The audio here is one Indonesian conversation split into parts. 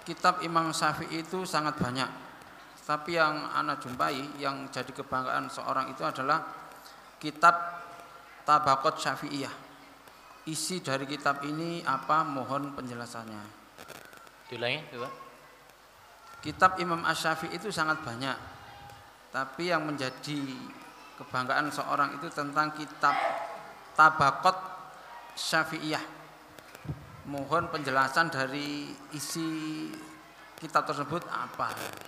kitab Imam Syafi'i itu sangat banyak. Tapi yang ana jumpai yang jadi kebanggaan seorang itu adalah kitab Tabaqat Syafi'iyah. Isi dari kitab ini apa? Mohon penjelasannya. Diulangi, coba. Kitab Imam Asy-Syafi'i itu sangat banyak. Tapi yang menjadi kebanggaan seorang itu tentang kitab Tabaqat Syafi'iyah. Mohon penjelasan dari isi kitab tersebut apa?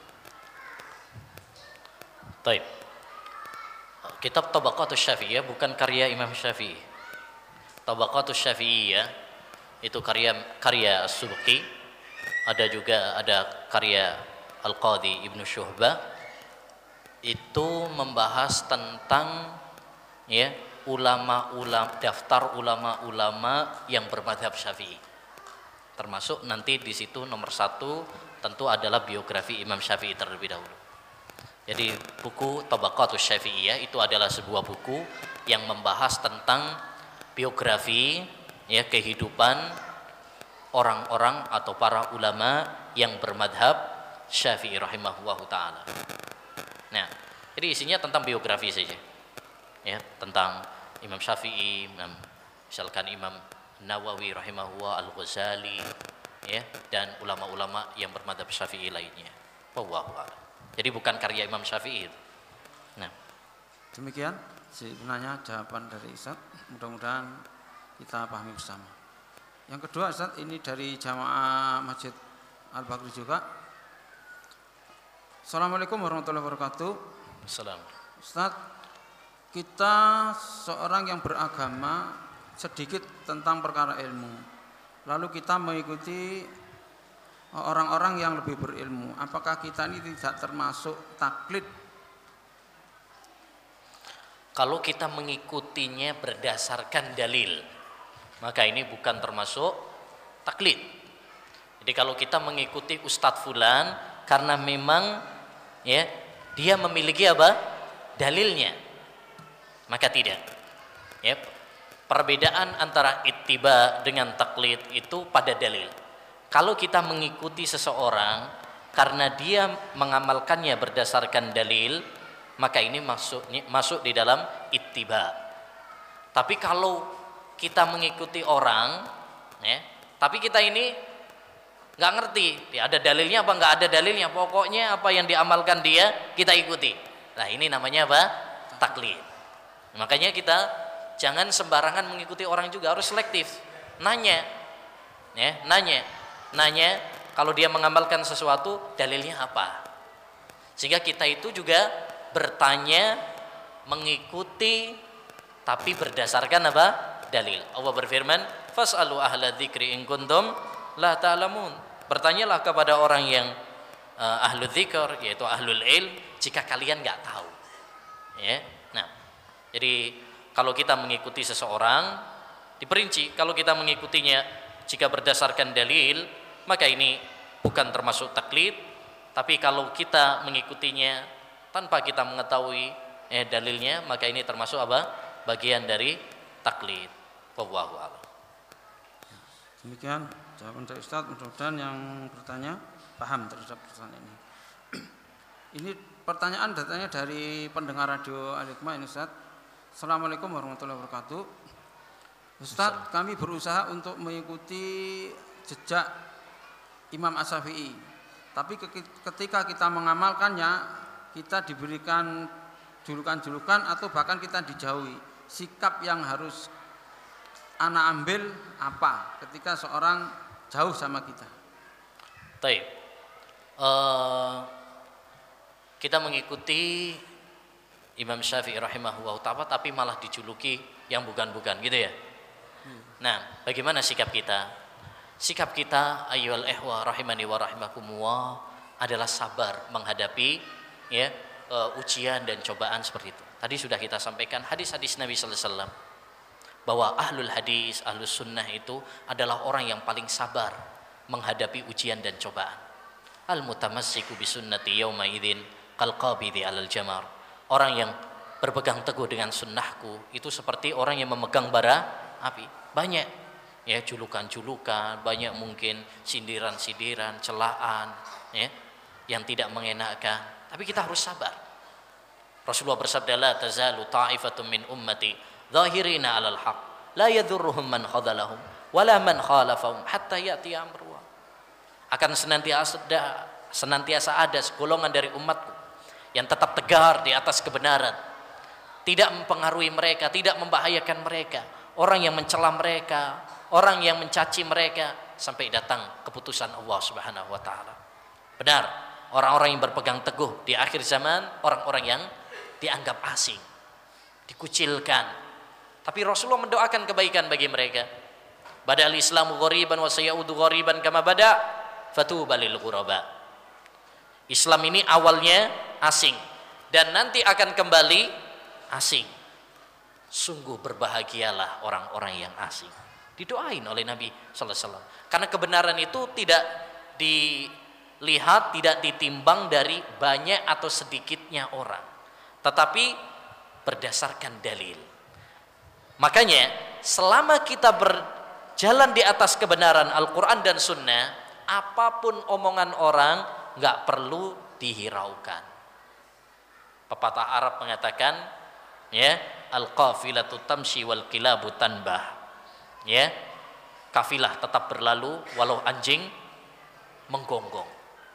Baik. Kitab Tabaqatus Syafi'iyah bukan karya Imam Syafi'i. Tabaqatus Syafi'iyah itu karya As-Subki. Ada karya Al-Qadhi Ibnu Syuhbah. Itu membahas tentang ya daftar ulama-ulama yang bermadhab Syafi'i. Termasuk nanti di situ nomor 1 tentu adalah biografi Imam Syafi'i terlebih dahulu. Jadi buku Tabaqatus Syafi'iyah itu adalah sebuah buku yang membahas tentang biografi ya kehidupan orang-orang atau para ulama yang bermadhab Syafi'i rahimahullahu taala. Nah, jadi isinya tentang biografi saja. Ya, tentang Imam Syafi'i, misalkan Imam Nawawi rahimahullah, Al-Ghazali ya, dan ulama-ulama yang bermadhab Syafi'i lainnya. Wallahu a'lam. Jadi bukan karya Imam Syafi'i. Nah, demikian sebenarnya jawaban dari Ustaz. Mudah-mudahan kita pahami bersama. Yang kedua Ustaz, ini dari jamaah Masjid Al-Bakri juga. Assalamualaikum warahmatullahi wabarakatuh. Assalamualaikum. Ustaz, kita seorang yang beragama sedikit tentang perkara ilmu. Lalu kita mengikuti orang-orang yang lebih berilmu. Apakah kita ini tidak termasuk taklid? Kalau kita mengikutinya berdasarkan dalil, maka ini bukan termasuk taklid. Jadi kalau kita mengikuti Ustadz Fulan karena memang ya dia memiliki apa? Dalilnya, maka tidak. Ya, perbedaan antara ittiba dengan taklid itu pada dalil. Kalau kita mengikuti seseorang karena dia mengamalkannya berdasarkan dalil, maka ini masuk di dalam ittiba. Tapi kalau kita mengikuti orang, ya, tapi kita ini nggak ngerti, ya, ada dalilnya apa nggak ada dalilnya, pokoknya apa yang diamalkan dia kita ikuti. Nah ini namanya apa? Taklid. Makanya kita jangan sembarangan mengikuti orang juga, harus selektif. Nanya, ya, nanya kalau dia mengamalkan sesuatu dalilnya apa, sehingga kita itu juga bertanya mengikuti tapi berdasarkan apa? Dalil. Allah berfirman, fas'alu ahla dzikri in kuntum la ta'lamun. Bertanyalah kepada orang yang ahlu dzikr, yaitu ahlul ilm, jika kalian nggak tahu. Ya. Nah, jadi kalau kita mengikuti seseorang diperinci, kalau kita mengikutinya jika berdasarkan dalil, maka ini bukan termasuk taklid. Tapi kalau kita mengikutinya tanpa kita mengetahui dalilnya, maka ini termasuk apa? Bagian dari taklid. Wallahu a'lam. Demikian jawaban dari Ustaz. Mudah-mudahan yang bertanya paham terhadap pertanyaan ini. Ini pertanyaan datanya dari pendengar radio Al-Hikmah ini Ustaz. Assalamualaikum warahmatullahi wabarakatuh. Ustaz, kami berusaha untuk mengikuti jejak Imam Asy-Syafi'i. Tapi ketika kita mengamalkannya, kita diberikan julukan-julukan atau bahkan kita dijauhi. Sikap yang harus ana ambil apa ketika seorang jauh sama kita? Baik. Kita mengikuti Imam Syafi'i rahimahullah ta'ala tapi malah dijuluki yang bukan-bukan gitu ya. Nah, bagaimana sikap kita? Sikap kita ayyuhal ihwa rahimani wa rahimakumullah adalah sabar menghadapi ya ujian dan cobaan seperti itu. Tadi sudah kita sampaikan hadis-hadis Nabi sallallahu alaihi wasallam bahwa ahlul hadis, ahlus sunnah itu adalah orang yang paling sabar menghadapi ujian dan cobaan. Al-mutamassiku bisunnati yawma idzin qal qabidi 'alal jamar. Orang yang berpegang teguh dengan sunnahku itu seperti orang yang memegang bara api. Banyak ya, julukan-julukan, banyak mungkin sindiran-sindiran, celaan, ya, yang tidak mengenakan. Tapi kita harus sabar. Rasulullah bersabda, la tazalu ta'ifatun min ummati zahirina 'alal haq, la yadhurruhum man khadhalahum wala man khalafahum hatta ya'ti amrullah. Akan senantiasa ada segolongan dari umatku yang tetap tegar di atas kebenaran, tidak mempengaruhi mereka, tidak membahayakan mereka, orang yang mencela mereka, orang yang mencaci mereka, sampai datang keputusan Allah Subhanahu wa taala. Benar, orang-orang yang berpegang teguh di akhir zaman, orang-orang yang dianggap asing, dikucilkan. Tapi Rasulullah mendoakan kebaikan bagi mereka. Badal Islamu ghariban wa sayaudu ghariban kama bada, fatuba lil ghuraba. Islam ini awalnya asing dan nanti akan kembali asing. Sungguh berbahagialah orang-orang yang asing. Didoain oleh Nabi sallallahu alaihi wasallam. Karena kebenaran itu tidak dilihat, tidak ditimbang dari banyak atau sedikitnya orang, tetapi berdasarkan dalil. Makanya selama kita berjalan di atas kebenaran Al-Quran dan Sunnah, apapun omongan orang nggak perlu dihiraukan. Pepatah Arab mengatakan, ya, al-qafilatu tamshi wal kilabu tanbah. Ya, kafilah tetap berlalu walau anjing menggonggong.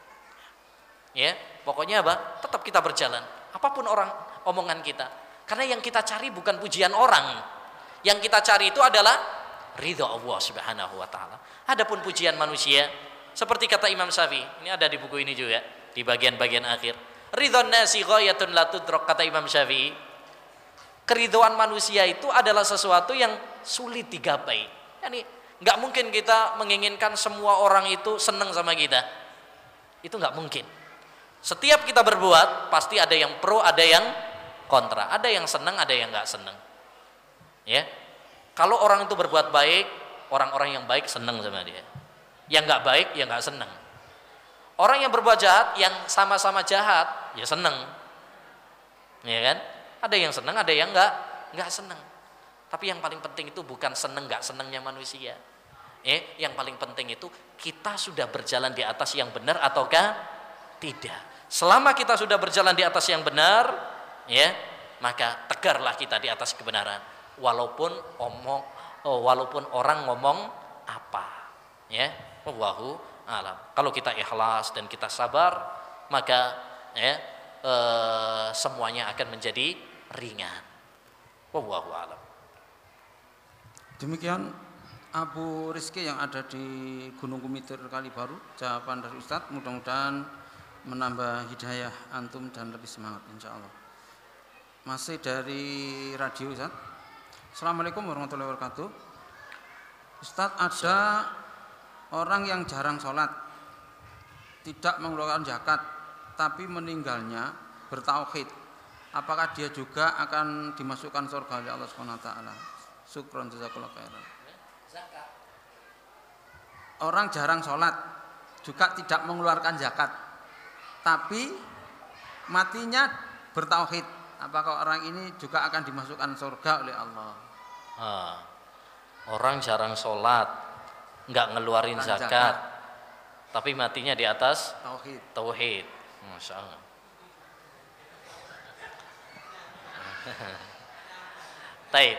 Ya, pokoknya apa? Tetap kita berjalan. Apapun orang omongan kita. Karena yang kita cari bukan pujian orang. Yang kita cari itu adalah ridha Allah Subhanahu wa taala. Adapun pujian manusia, seperti kata Imam Syafi'i, ini ada di buku ini juga, di bagian-bagian akhir. Ridhon nasi ghayatun la tudrak, kata Imam Syafi'i. Keridhaan manusia itu adalah sesuatu yang sulit digapai. Yani nggak mungkin kita menginginkan semua orang itu senang sama kita. Itu nggak mungkin. Setiap kita berbuat pasti ada yang pro, ada yang kontra, ada yang senang, ada yang nggak senang. Ya, kalau orang itu berbuat baik, orang-orang yang baik senang sama dia. Yang nggak baik, ya nggak senang. Orang yang berbuat jahat, yang sama-sama jahat, ya senang. Ya kan? Ada yang senang, ada yang nggak senang. Tapi yang paling penting itu bukan senang nggak senangnya manusia. Yang paling penting itu kita sudah berjalan di atas yang benar ataukah tidak. Selama kita sudah berjalan di atas yang benar, ya, maka tegarlah kita di atas kebenaran. Walaupun orang ngomong apa, ya, wallahu alam. Kalau kita ikhlas dan kita sabar, maka ya, semuanya akan menjadi ringan. Wallahu alam. Demikian Abu Rizki yang ada di Gunung Kumitir Kalibaru, jawaban dari Ustadz, mudah-mudahan menambah hidayah antum dan lebih semangat insyaallah. Masih dari radio Ustadz. Assalamualaikum warahmatullahi wabarakatuh. Ustadz, ada orang yang jarang sholat, tidak mengeluarkan zakat, tapi meninggalnya bertauhid, apakah dia juga akan dimasukkan surga oleh Allah Subhanahu wa taala? Syukron jazakallahu khairan. Orang jarang sholat, juga tidak mengeluarkan zakat, tapi matinya bertauhid, apakah orang ini juga akan dimasukkan surga oleh Allah? Orang jarang sholat, nggak ngeluarin zakat, tapi matinya di atas tauhid. Masya Allah. Taib.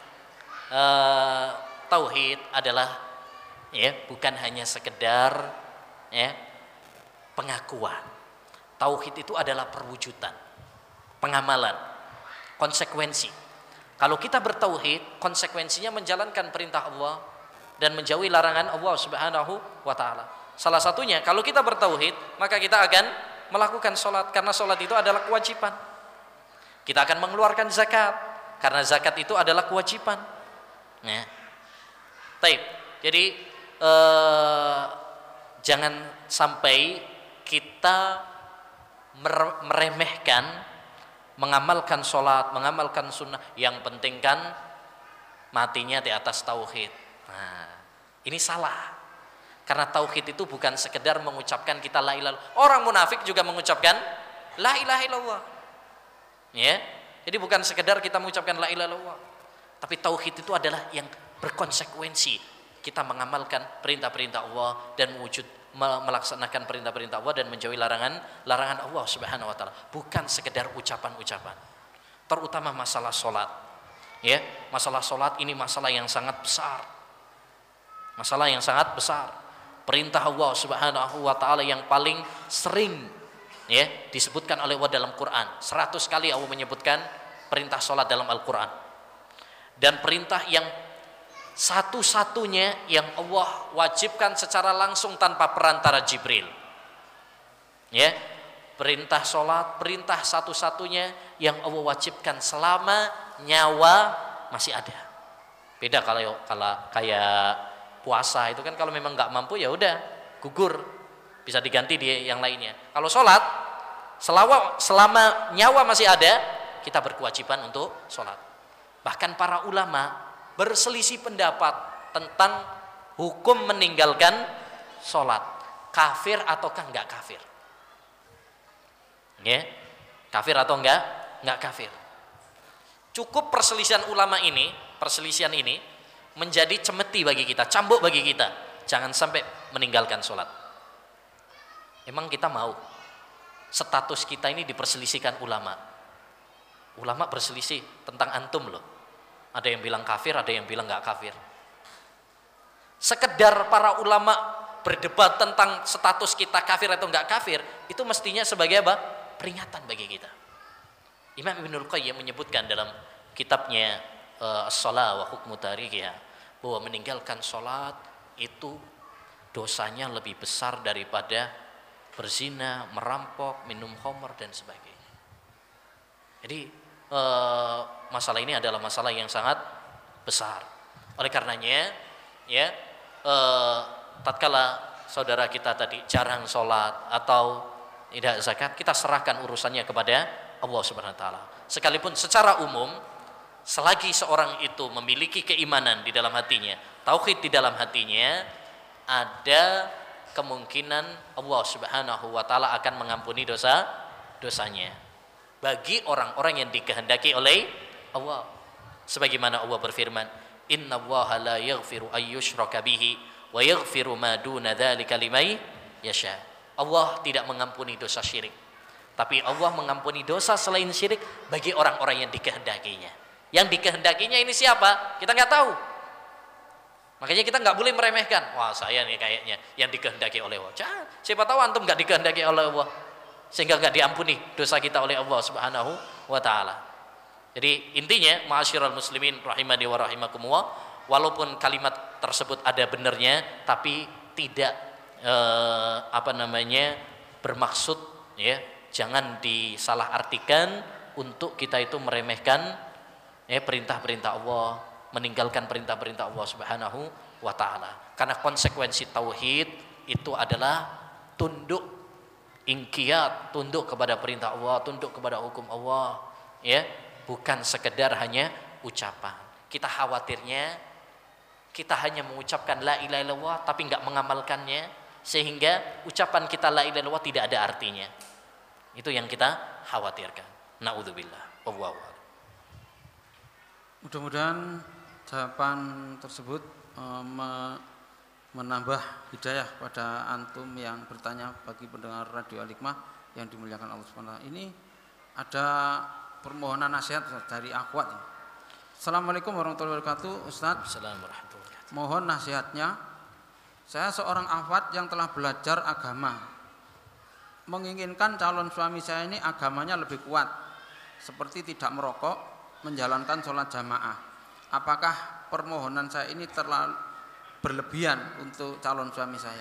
Tauhid adalah, ya, bukan hanya sekedar, ya, pengakuan. Tauhid itu adalah perwujudan, pengamalan, konsekuensi. Kalau kita bertauhid, konsekuensinya menjalankan perintah Allah dan menjauhi larangan Allah Subhanahu wa taala. Salah satunya, kalau kita bertauhid, maka kita akan melakukan sholat, karena sholat itu adalah kewajiban. Kita akan mengeluarkan zakat, karena zakat itu adalah kewajiban. Ya. Taib. Jadi jangan sampai kita meremehkan mengamalkan sholat, mengamalkan sunnah. Yang penting kan matinya di atas tauhid. Nah, ini salah. Karena tauhid itu bukan sekedar mengucapkan kita la ilaha illallah. Orang munafik juga mengucapkan la ilaha illallah. Ya. Jadi bukan sekedar kita mengucapkan la ilaha illallah. Tapi tauhid itu adalah yang berkonsekuensi. kita mengamalkan perintah-perintah Allah dan melaksanakan perintah-perintah Allah dan menjauhi larangan Allah Subhanahu wa taala, bukan sekedar ucapan-ucapan. Terutama masalah salat. Ya, masalah salat ini masalah yang sangat besar. Masalah yang sangat besar. Perintah Allah Subhanahu wa taala yang paling sering ya disebutkan oleh Allah dalam Quran. 100 kali Allah menyebutkan perintah salat dalam Al-Qur'an. Dan perintah yang satu-satunya yang Allah wajibkan secara langsung tanpa perantara Jibril. Ya, perintah sholat, perintah satu-satunya yang Allah wajibkan selama nyawa masih ada. Beda kalau kayak puasa itu kan kalau memang nggak mampu ya udah gugur, bisa diganti di yang lainnya. Kalau sholat selama nyawa masih ada, kita berkewajiban untuk sholat. Bahkan para ulama berselisih pendapat tentang hukum meninggalkan sholat, kafir ataukah enggak kafir. Ya, kafir atau enggak kafir. Cukup perselisihan ini menjadi cemeti bagi kita, cambuk bagi kita. Jangan sampai meninggalkan sholat. Emang kita mau status kita ini diperselisihkan ulama? Ulama berselisih tentang antum loh. Ada yang bilang kafir, ada yang bilang nggak kafir. Sekedar para ulama berdebat tentang status kita kafir atau nggak kafir, itu mestinya sebagai apa? Peringatan bagi kita. Imam Ibnul Qayyim menyebutkan dalam kitabnya As-Shalah wa Hukmu Tarikhiha bahwa meninggalkan sholat itu dosanya lebih besar daripada berzina, merampok, minum khamr dan sebagainya. Jadi masalah ini adalah masalah yang sangat besar. Oleh karenanya ya tatkala saudara kita tadi jarang sholat atau tidak zakat, kita serahkan urusannya kepada Allah Subhanahu wa taala. Sekalipun secara umum selagi seorang itu memiliki keimanan di dalam hatinya, tauhid di dalam hatinya, ada kemungkinan Allah Subhanahu wa taala akan mengampuni dosanya bagi orang-orang yang dikehendaki oleh Allah. Sebagaimana Allah berfirman, innallaha la yaghfiru ayyushraka bihi wa yaghfiru ma duna dzalika liman yasha. Allah tidak mengampuni dosa syirik, tapi Allah mengampuni dosa selain syirik bagi orang-orang yang dikehendakinya. Yang dikehendakinya ini siapa? Kita nggak tahu. Makanya kita nggak boleh meremehkan. Wah, saya nih kayaknya yang dikehendaki oleh Allah. Siapa tahu antum nggak dikehendaki oleh Allah, sehingga nggak diampuni dosa kita oleh Allah Subhanahu wa taala. Jadi intinya, ma'asyiral muslimin rahimani wa rahimakumullah, walaupun kalimat tersebut ada benarnya, tapi tidak bermaksud ya, jangan disalahartikan untuk kita itu meremehkan perintah-perintah Allah, meninggalkan perintah-perintah Allah Subhanahu wa taala. Karena konsekuensi tauhid itu adalah tunduk, ingkiyat, tunduk kepada perintah Allah, tunduk kepada hukum Allah, ya, bukan sekedar hanya ucapan. Kita khawatirnya kita hanya mengucapkan la ilaha illallah tapi enggak mengamalkannya, sehingga ucapan kita la ilaha illallah tidak ada artinya. Itu yang kita khawatirkan. Naudzubillah. Wallahu a'lam. Mudah-mudahan jawaban tersebut menambah hidayah pada antum yang bertanya, bagi pendengar Radio Al-Hikmah yang dimuliakan Allah Subhanahu wa taala. Ini ada permohonan nasihat dari akhwat. Assalamualaikum warahmatullahi wabarakatuh. Ustaz, Assalamualaikum warahmatullahi wabarakatuh. Mohon nasihatnya. Saya seorang akhwat yang telah belajar agama, menginginkan calon suami saya ini agamanya lebih kuat, seperti tidak merokok, menjalankan sholat jamaah. Apakah permohonan saya ini terlalu berlebihan untuk calon suami saya?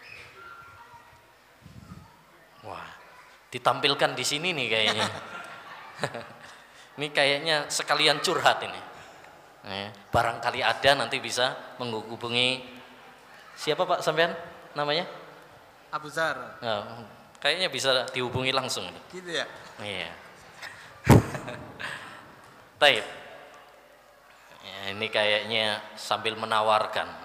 Wah, ditampilkan di sini nih kayaknya. Ini kayaknya sekalian curhat ini. Barangkali ada, nanti bisa menghubungi siapa Pak sampean namanya? Abu Zar. Kayaknya bisa dihubungi langsung. Gitu ya? Iya. Taib. Ya, ini kayaknya sambil menawarkan.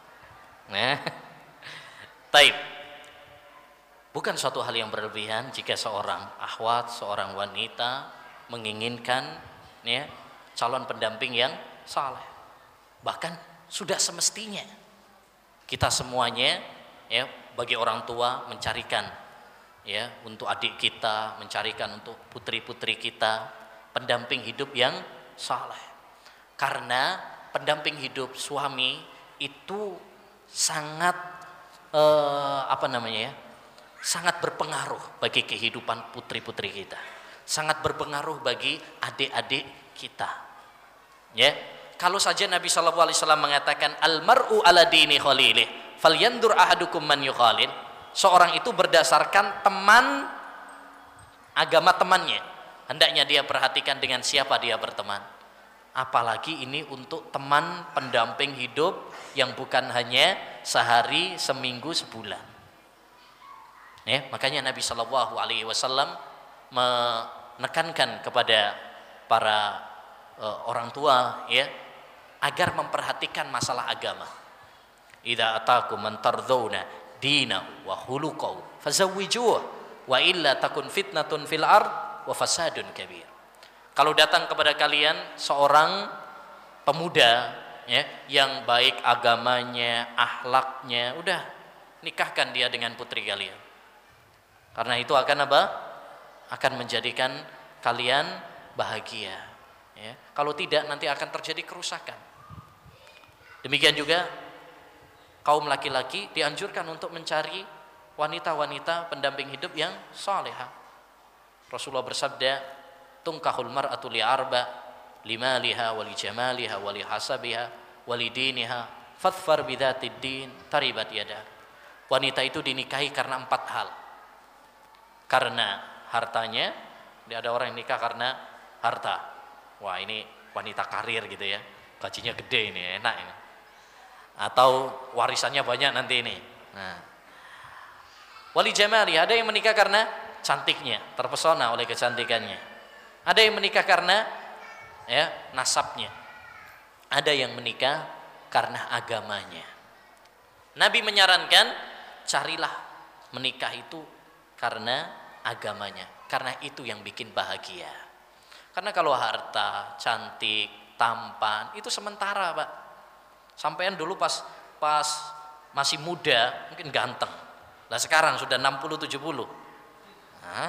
Taib. Bukan suatu hal yang berlebihan jika seorang akhwat, seorang wanita menginginkan calon pendamping yang saleh. Bahkan sudah semestinya Kita semuanya ya, bagi orang tua mencarikan ya untuk adik kita, mencarikan untuk putri-putri kita pendamping hidup yang saleh. Karena pendamping hidup suami itu sangat sangat berpengaruh bagi kehidupan putri-putri kita, sangat berpengaruh bagi adik-adik kita. Ya, kalau saja Nabi Shallallahu Alaihi Wasallam mengatakan almaru ala dini khalilih, falyandur ahadukum man yukhalil. Seorang itu berdasarkan teman agama temannya. Hendaknya dia perhatikan dengan siapa dia berteman. Apalagi ini untuk teman pendamping hidup yang bukan hanya sehari, seminggu, sebulan. Ya, makanya Nabi Shallallahu Alaihi Wasallam menekankan kepada para orang tua ya agar memperhatikan masalah agama. Idza atakum man tardawna dinahu wa khuluquhu fazawwijuhu wa illa takun fitnatun fil ard wa fasadun kabir. Kalau datang kepada kalian seorang pemuda ya yang baik agamanya, akhlaknya, udah nikahkan dia dengan putri kalian. Karena itu akan apa? Akan menjadikan kalian bahagia. Ya. Kalau tidak nanti akan terjadi kerusakan. Demikian juga kaum laki-laki dianjurkan untuk mencari wanita-wanita pendamping hidup yang salehah. Rasulullah bersabda, "Tunkahul mar'atu li'arba, limaliha wa lijamaliha wa lihasabiha wa lidiniha, fadfar bidzatid din taribat yadak." Wanita itu dinikahi karena 4 hal. Karena hartanya, ada orang yang nikah karena harta. Wah, ini wanita karir gitu ya, gajinya gede ini, enak ini. Atau warisannya banyak nanti ini. Nah, wali jamali, ada yang menikah karena cantiknya, terpesona oleh kecantikannya. Ada yang menikah karena ya nasabnya. Ada yang menikah karena agamanya. Nabi menyarankan carilah menikah itu karena agamanya, karena itu yang bikin bahagia. Karena kalau harta, cantik, tampan itu sementara, Pak. Sampean dulu pas masih muda mungkin ganteng. Lah sekarang sudah 60 70. Hah?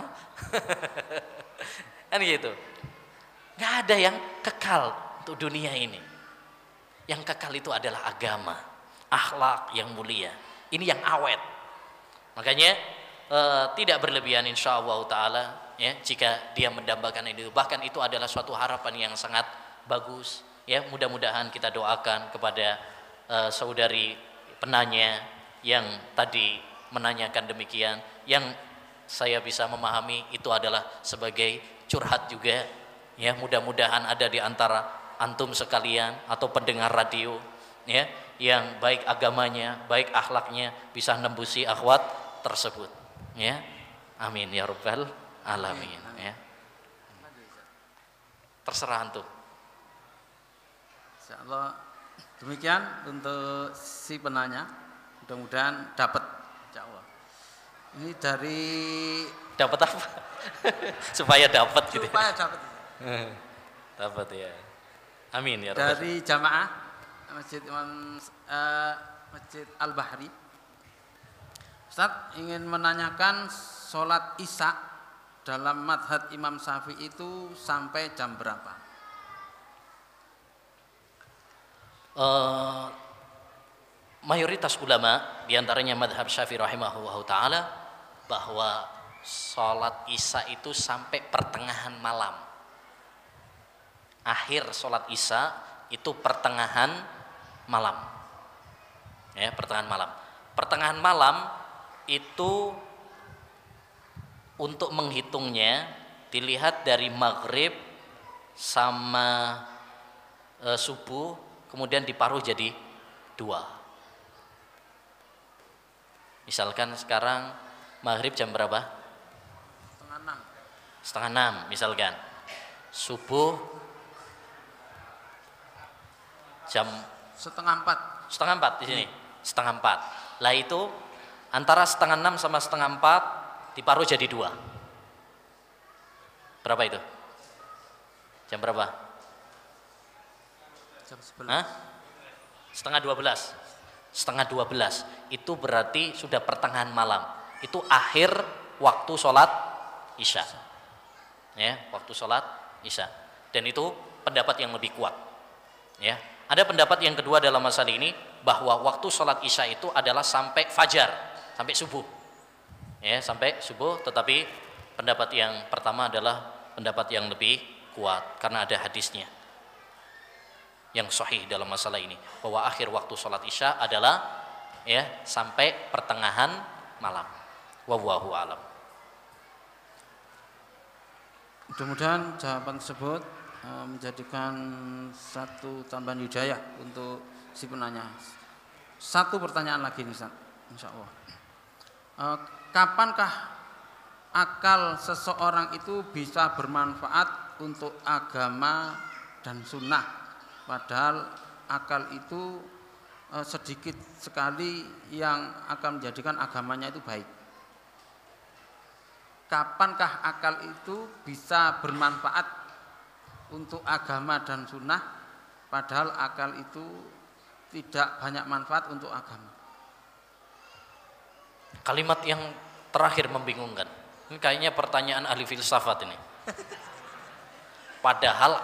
Kan gitu. Enggak ada yang kekal untuk dunia ini. Yang kekal itu adalah agama, akhlak yang mulia. Ini yang awet. Makanya tidak berlebihan insyaallah taala ya jika dia mendambakan itu. Bahkan itu adalah suatu harapan yang sangat bagus. Ya, mudah-mudahan kita doakan kepada saudari penanya yang tadi menanyakan demikian, yang saya bisa memahami itu adalah sebagai curhat juga. Ya, mudah-mudahan ada di antara antum sekalian atau pendengar radio ya yang baik agamanya, baik akhlaknya bisa nembusi akhwat tersebut. Ya. Amin ya rabbal alamin ya. Terserah antum. Insyaallah demikian untuk si penanya, mudah-mudahan dapat insyaallah. Ini dari dapat apa? Supaya dapat gitu. Supaya dapat. Dapat ya. Amin ya rabbal. Dari jamaah Masjid Al-Bahri. Ustaz ingin menanyakan sholat Isya dalam madhab Imam Syafi'i itu sampai jam berapa? Mayoritas ulama diantaranya madhab Syafi'i rahimahullah ta'ala bahwa sholat Isya itu sampai pertengahan malam. Akhir sholat Isya itu pertengahan malam ya, pertengahan malam. Pertengahan malam itu untuk menghitungnya dilihat dari maghrib sama subuh, kemudian diparuh jadi 2. Misalkan sekarang maghrib jam berapa? Setengah 6 misalkan. Subuh jam setengah 4. Setengah 4 di sini. Setengah 4. Lah itu antara setengah 6 sama setengah 4 diparuh jadi 2. Berapa itu? Jam berapa? Jam 11. Hah? Setengah 12. setengah 12, itu berarti sudah pertengahan malam. Itu akhir waktu sholat isya. Ya, waktu sholat isya. Dan itu pendapat yang lebih kuat. Ya, ada pendapat yang kedua dalam masalah ini bahwa waktu sholat isya itu adalah sampai fajar, sampai subuh. Ya, sampai subuh. Tetapi pendapat yang pertama adalah pendapat yang lebih kuat karena ada hadisnya yang sahih dalam masalah ini bahwa akhir waktu sholat isya adalah ya sampai pertengahan malam. Wallahu a'lam. Mudah-mudahan jawaban tersebut menjadikan satu tambahan hidayah untuk si penanya. Satu pertanyaan lagi nih Ustaz, insyaallah. Kapankah akal seseorang itu bisa bermanfaat untuk agama dan sunnah, padahal akal itu sedikit sekali yang akan menjadikan agamanya itu baik? Kapankah akal itu bisa bermanfaat untuk agama dan sunnah, padahal akal itu tidak banyak manfaat untuk agama? Kalimat yang terakhir membingungkan. Ini kayaknya pertanyaan ahli filsafat ini. Padahal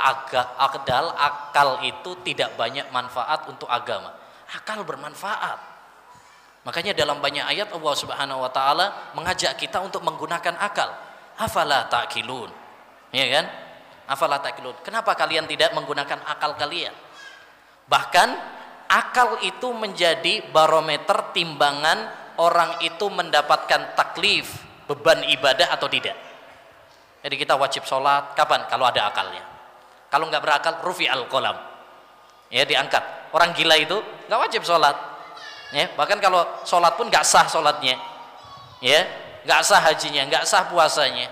akal itu tidak banyak manfaat untuk agama. Akal bermanfaat. Makanya dalam banyak ayat Allah Subhanahu wa taala mengajak kita untuk menggunakan akal. Afala ta'qilun. Ya kan? Afala ta'qilun. Kenapa kalian tidak menggunakan akal kalian? Bahkan akal itu menjadi barometer timbangan orang itu mendapatkan taklif, beban ibadah atau tidak. Jadi kita wajib sholat kapan? Kalau ada akalnya. Kalau nggak berakal, rufi'al qalam. Ya, diangkat. Orang gila itu nggak wajib sholat. Ya, bahkan kalau sholat pun nggak sah sholatnya. Ya, nggak sah hajinya, nggak sah puasanya.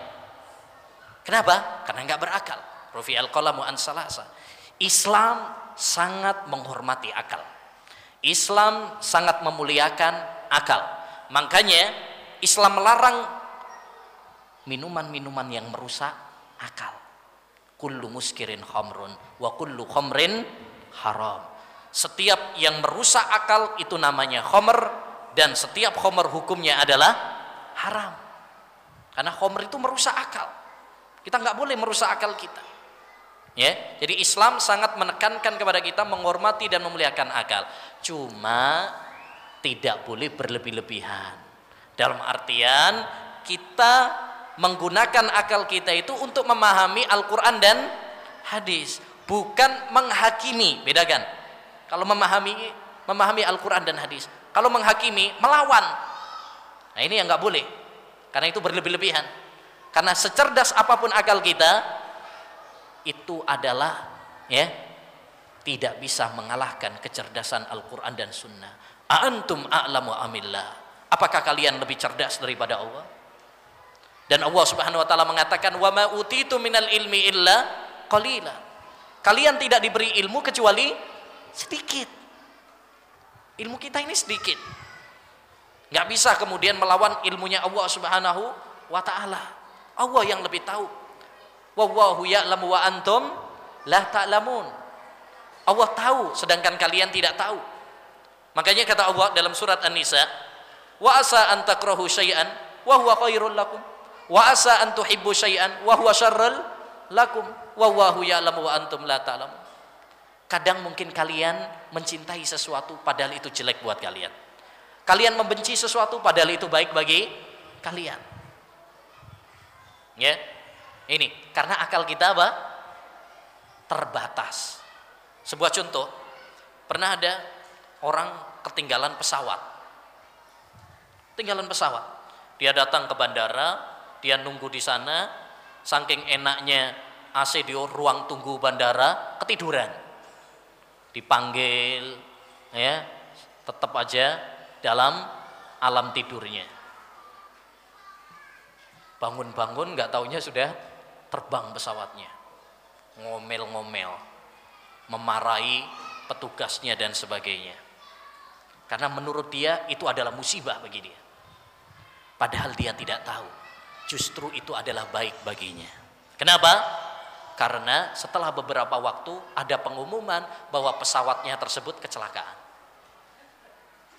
Kenapa? Karena nggak berakal. Rufi'al qalamu an salasa. Islam sangat menghormati akal. Islam sangat memuliakan akal. Makanya Islam melarang minuman-minuman yang merusak akal. Kullu muskirin khamrun wa kullu khamrin haram. Setiap yang merusak akal itu namanya khamr, dan setiap khamr hukumnya adalah haram. Karena khamr itu merusak akal. Kita nggak boleh merusak akal kita. Ya, jadi Islam sangat menekankan kepada kita menghormati dan memuliakan akal. Cuma tidak boleh berlebih-lebihan. Dalam artian kita menggunakan akal kita itu untuk memahami Al-Quran dan hadis, bukan menghakimi. Bedakan. Kalau memahami Al-Quran dan hadis. Kalau menghakimi, melawan. Nah, ini yang nggak boleh. Karena itu berlebih-lebihan. Karena secerdas apapun akal kita, itu adalah ya tidak bisa mengalahkan kecerdasan Al-Quran dan Sunnah. A'antum a'lamu amillah. Apakah kalian lebih cerdas daripada Allah? Dan Allah Subhanahu wa taala mengatakan wa ma utitu minal ilmi illa qalila. Kalian tidak diberi ilmu kecuali sedikit. Ilmu kita ini sedikit. Enggak bisa kemudian melawan ilmunya Allah Subhanahu wa taala. Allah yang lebih tahu. Wallahu ya'lamu wa antum la ta'lamun. Allah tahu sedangkan kalian tidak tahu. Makanya kata Allah dalam surat An-Nisa, wa asa an takrahu syai'an wa huwa khairul lakum. Wa asa an tuhibbu syai'an wa huwa syarrul lakum wallahu ya'lamu wa antum la ta'lamun. Kadang mungkin kalian mencintai sesuatu padahal itu jelek buat kalian. Kalian membenci sesuatu padahal itu baik bagi kalian. Ya. Ini karena akal kita apa? Terbatas. Sebuah contoh, pernah ada orang ketinggalan pesawat. Ketinggalan pesawat. Dia datang ke bandara, dia nunggu di sana, saking enaknya AC di ruang tunggu bandara, ketiduran. Dipanggil, ya, tetap aja dalam alam tidurnya. Bangun-bangun nggak taunya sudah terbang pesawatnya. Ngomel-ngomel, memarahi petugasnya dan sebagainya. Karena menurut dia itu adalah musibah bagi dia. Padahal dia tidak tahu, justru itu adalah baik baginya. Kenapa? Karena setelah beberapa waktu ada pengumuman bahwa pesawatnya tersebut kecelakaan.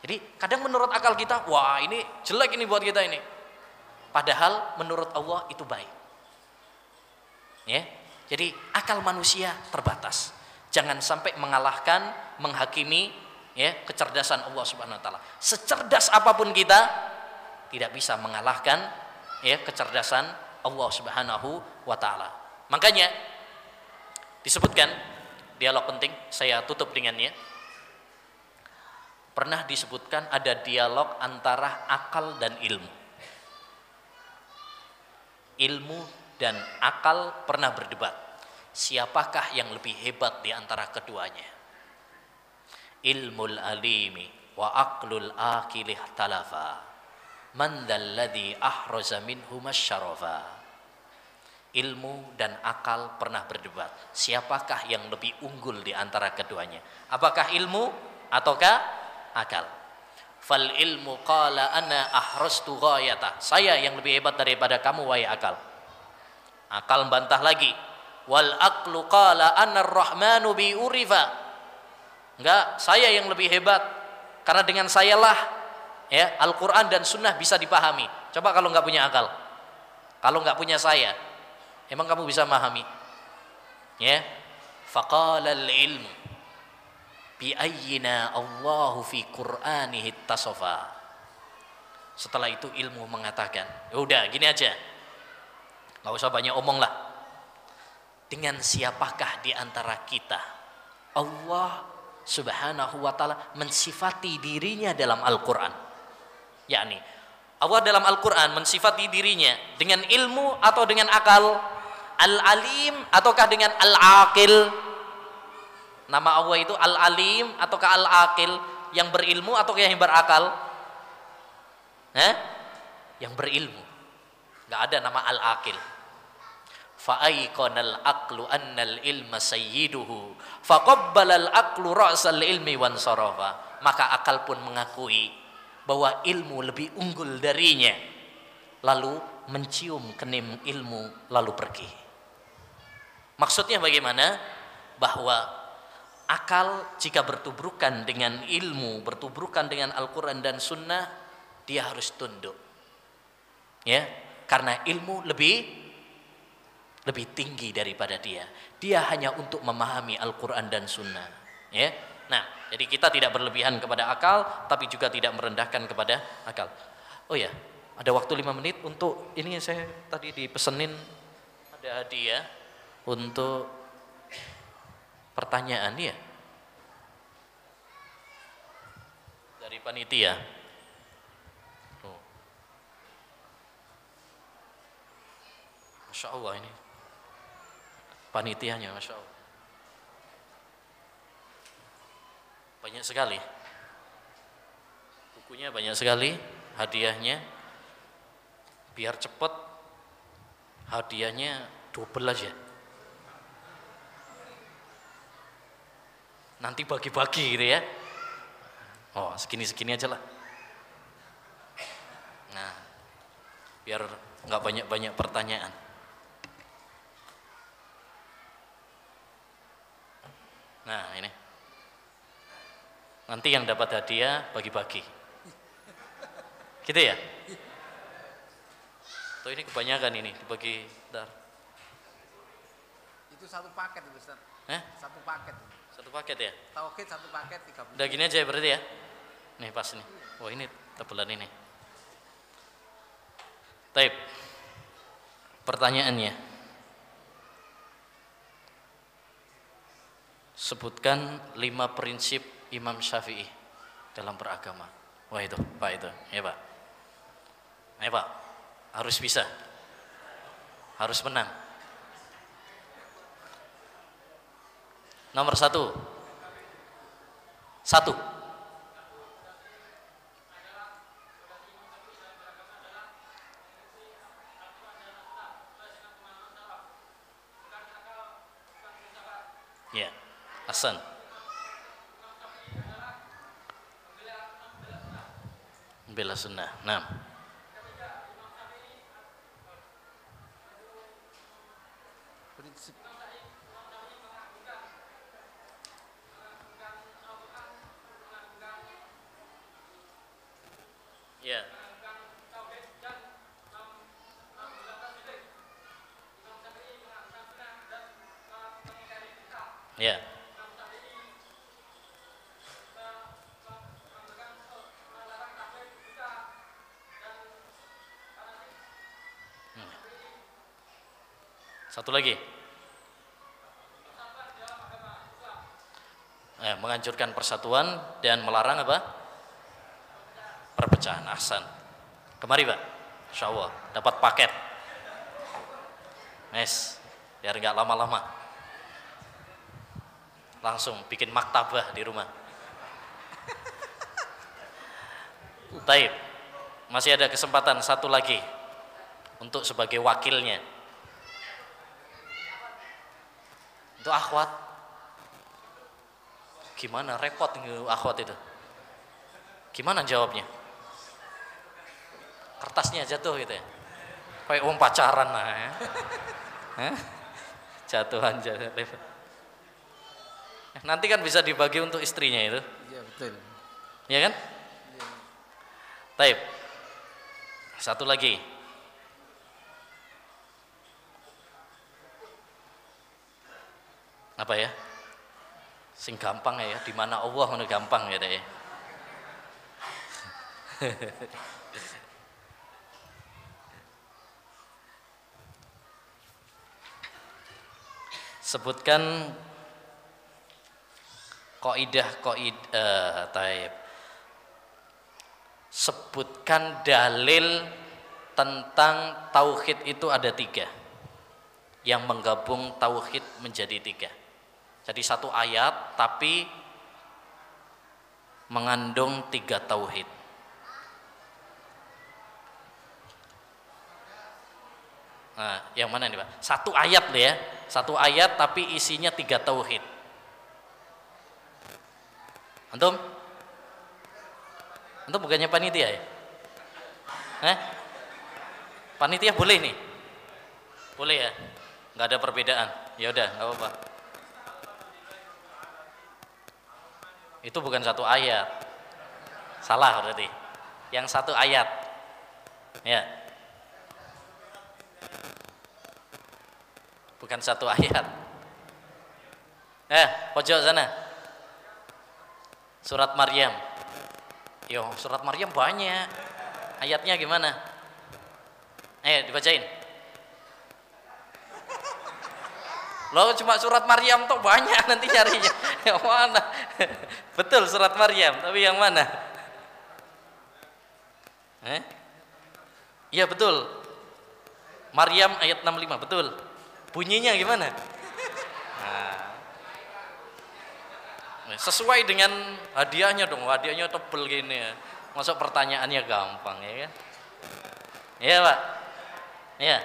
Jadi kadang menurut akal kita, wah ini jelek ini buat kita ini. Padahal menurut Allah itu baik. Ya. Jadi akal manusia terbatas. Jangan sampai mengalahkan, menghakimi ya kecerdasan Allah Subhanahu wa taala. Secerdas apapun kita tidak bisa mengalahkan ya kecerdasan Allah Subhanahu wa taala. Makanya disebutkan dialog penting, saya tutup dengannya. Pernah disebutkan ada dialog antara akal dan ilmu. Ilmu dan akal pernah berdebat. Siapakah yang lebih hebat di antara keduanya? Ilmul alimi wa aqlul akilih talafa. Man dalladhi ahraza minhum asyarafa. Ilmu dan akal pernah berdebat. Siapakah yang lebih unggul di antara keduanya? Apakah ilmu ataukah akal? Fal ilmu qala ana ahrastu ghayata. Saya yang lebih hebat daripada kamu wahai akal. Akal bantah lagi. Wal aqlu qala ana ar-rahmanu bi urifa. Enggak, saya yang lebih hebat karena dengan sayalah ya Al-Qur'an dan sunnah bisa dipahami. Coba kalau enggak punya akal. Kalau enggak punya saya, emang kamu bisa memahami? Ya. Faqala al-ilmu bi ayyina Allahu fi Qur'anihi ittasafa. Setelah itu ilmu mengatakan, ya udah gini aja. Enggak usah banyak omong lah. Dengan siapakah di antara kita Allah Subhanahu wa taala mensifati dirinya dalam Al-Qur'an? Yakni Allah dalam Al-Qur'an mensifati dirinya dengan ilmu atau dengan akal? Al-alim ataukah dengan al-aqil? Nama Allah itu al-alim ataukah al-aqil? Yang berilmu ataukah yang berakal? Yang berilmu. Enggak ada nama al-aqil. Fa'aiqanal aqlu annal ilma sayyiduhu faqabbalal aqlu ra'sal ilmi wansarafa. Maka akal pun mengakui bahwa ilmu lebih unggul darinya, lalu mencium kening ilmu lalu pergi. Maksudnya bagaimana? Bahwa akal jika bertubrukan dengan ilmu, bertubrukan dengan Al-Quran dan Sunnah, dia harus tunduk ya, karena ilmu lebih tinggi daripada dia. Dia hanya untuk memahami Al-Quran dan Sunnah ya. Nah, jadi kita tidak berlebihan kepada akal, tapi juga tidak merendahkan kepada akal. Oh ya, ada waktu 5 menit untuk ini. Saya tadi dipesenin ada hadiah untuk pertanyaan ya dari panitia. Masya Allah, ini panitianya Masya Allah banyak sekali, bukunya banyak sekali, hadiahnya biar cepat, hadiahnya double aja, nanti bagi-bagi gitu ya. Oh segini-segini aja lah. Nah biar nggak banyak-banyak pertanyaan. Nah ini nanti yang dapat hadiah bagi-bagi gitu ya. Tuh ini kebanyakan ini dibagi. Bentar. Itu satu paket Ustaz. Satu paket ya. Tauhid satu paket 30. Udah gini aja ya berarti ya. Nih pas nih. Oh ini tebelan ini. Taib. Pertanyaannya, sebutkan 5 prinsip Imam Syafi'i dalam beragama. Wah itu Pak, itu ya Pak. Ayo Pak, harus bisa, harus menang. Nomor 1. Ya, Hasan. Bela sunnah. Nah. Ya. Satu lagi. Menghancurkan persatuan dan melarang apa? Perpecahan. Ahsan. Kemari Pak. Insyaallah dapat paket. Mes, biar nggak lama-lama. Langsung bikin maktabah di rumah. Taib. Masih ada kesempatan satu lagi untuk sebagai wakilnya. Itu akhwat. Gimana repot akhwat itu? Gimana jawabnya? Kertasnya jatuh gitu ya. Kayak pacaran lah ya. Jatuhan jatuh. Nanti kan bisa dibagi untuk istrinya itu. Iya betul. Iya kan? Iya. Taib. Satu lagi. Apa ya? Sing gampang ya, di mana Allah mana gampang ya deh. Sebutkan taib. Sebutkan dalil tentang tauhid itu ada 3 yang menggabung tauhid menjadi 3. Jadi satu ayat tapi mengandung 3 tauhid. Nah, yang mana nih Pak? Satu ayat loh ya, satu ayat tapi isinya 3 tauhid. Antum bukannya panitia ya? Panitia boleh nih? Boleh ya? Nggak ada perbedaan. Ya udah, nggak apa-apa. Itu bukan satu ayat. Salah berarti. Yang satu ayat. Ya. Bukan satu ayat. Pojok sana. Surat Maryam. Yo, surat Maryam banyak. Ayatnya gimana? Dibacain. Loh, cuma surat Maryam tuh banyak nanti carinya. Yang mana? Betul surat Maryam, tapi yang mana? Iya betul. Maryam ayat 65, betul. Bunyinya gimana? Sesuai dengan hadiahnya dong, hadiahnya tebel gini ya. Masuk pertanyaannya gampang ya kan? Iya Pak. Iya.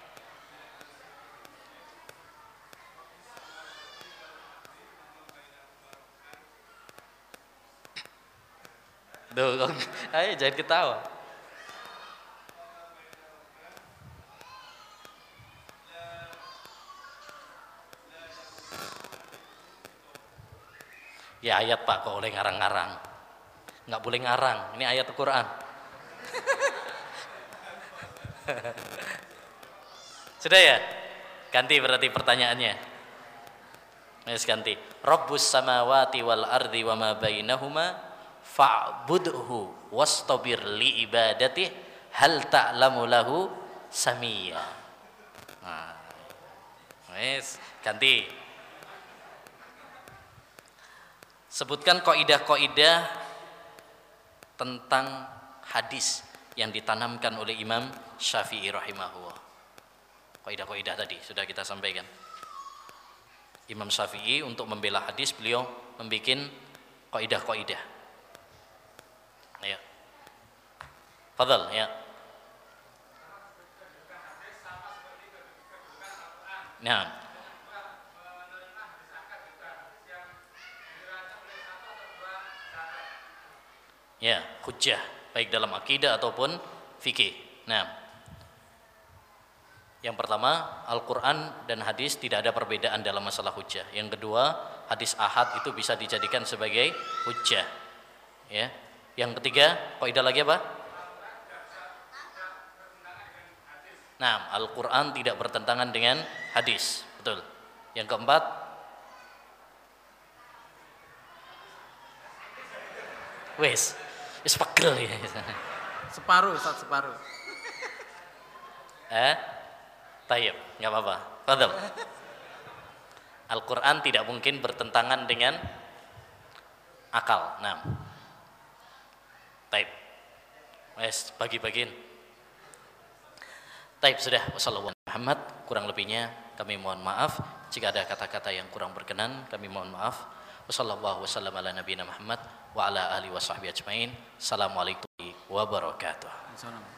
Duh, ayo jangan ketawa. Ya ayat Pak, kok boleh ngarang-ngarang? Nggak boleh ngarang, ini ayat Al-Quran. Sudah ya? Ganti berarti pertanyaannya. Ganti. Rabbus samawati wal ardi wa ma bainahuma fa'budhu wastabir li ibadati hal ta'lamu lahu samiyya. Ganti. Sebutkan kaidah-kaidah tentang hadis yang ditanamkan oleh Imam Syafi'i rahimahullah. Kaidah-kaidah tadi sudah kita sampaikan. Imam Syafi'i untuk membela hadis beliau membuat kaidah-kaidah. Ya. Fadhal ya. Nah. Ya, hujjah baik dalam akidah ataupun fikih. Nah, yang pertama Al-Quran dan hadis tidak ada perbedaan dalam masalah hujjah. Yang kedua, hadis ahad itu bisa dijadikan sebagai hujjah. Ya, yang ketiga, kaidah lagi apa? Nah, Al-Quran tidak bertentangan dengan hadis, betul. Yang keempat, Wis pegel ya. Separuh Ustaz, separuh. Tayyib, enggak apa-apa. Fadhil. Al-Quran tidak mungkin bertentangan dengan akal. Nah, taib. Wes bagi-bagiin. Taib sudah. Wassalamualaikum Muhammad. Kurang lebihnya kami mohon maaf. Jika ada kata-kata yang kurang berkenan, kami mohon maaf. Wassallallahu wasallam ala nabiyina Muhammad wa ala alihi wasahbihi ajmain. Assalamualaikum warahmatullahi wabarakatuh.